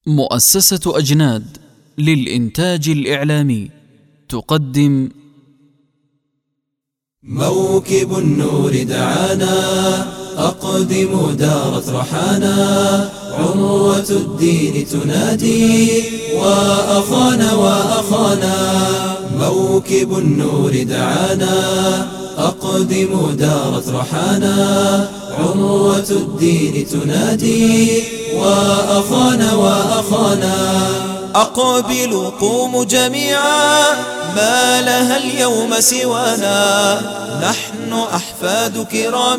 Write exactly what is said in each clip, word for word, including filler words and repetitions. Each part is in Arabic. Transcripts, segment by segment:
مؤسسة أجناد للإنتاج الإعلامي تقدم موكب النور دعانا، أقدموا دارت رحانا، عنوة الدين تنادي وأخانا وأخانا. موكب النور دعانا، أقدموا دارت رحانا، عنوة الدين تنادي وأخانا وأخانا. أقبلوا قوموا جميعا، ما لها اليوم سوانا، نحن أحفاد كرام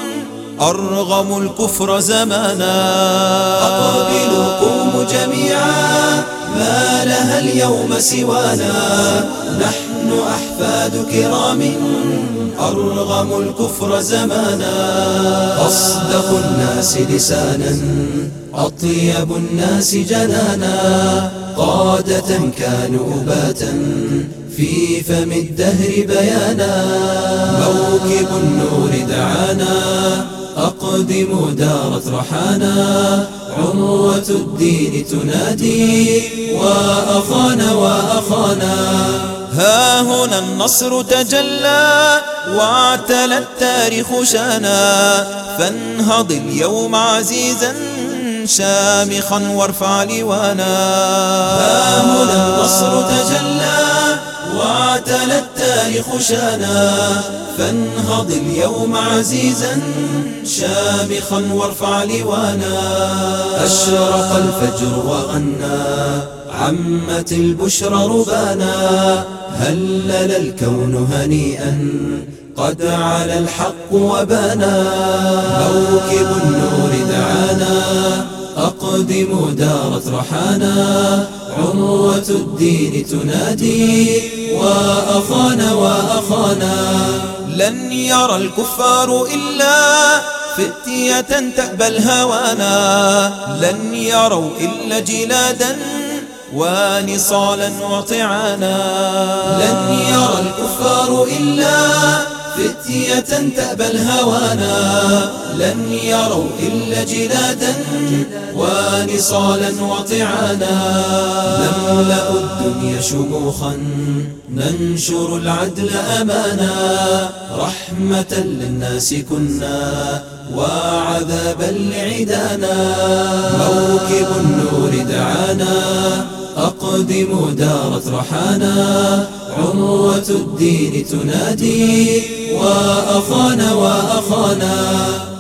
أرغموا الكفر زمانا. أقبلوا قوموا جميعا، ما لها اليوم سوانا، نحن أحفاد كرام أرغموا الكفر زمانا. أصدق الناس لسانا، أطيب الناس جنانا، قادة كانوا أباتا في فم الدهر بيانا. موكب النور دعانا، أقدموا دارت رحانا، عنوة الدين تنادي وأخانا وأخانا. ها هنا النصر تجلى واعتلى التاريخ شانا، فانهض اليوم عزيزا شامخا وارفع لوانا. ها هنا النصر تجلى واعتلى التاريخ شانا، فانهض اليوم عزيزا شامخا وارفع لوانا. أشرق الفجر وغنى، عمت البشرى ربانا، هلل الكون هنيئا قد علا الحق وبانا. موكب النور دعانا، أقدموا دارت رحانا، عنوة الدين تنادي وأخانا وأخانا. لن يرى الكفار إلا فتية تأبى الهوانا، لن يروا إلا جلادا ونصالا وطعانا. لن يرى الكفار إلا فتية تأبى الهوانا، لن يروا إلا جلادا ونصالا وطعانا. نملأ الدنيا شموخا، ننشر العدل أمانا، رحمة للناس كنا وعذابا لعدانا. موكب النور دعانا، أقدموا دارت رحانا، عنوة الدين تنادي وأخانا وأخانا.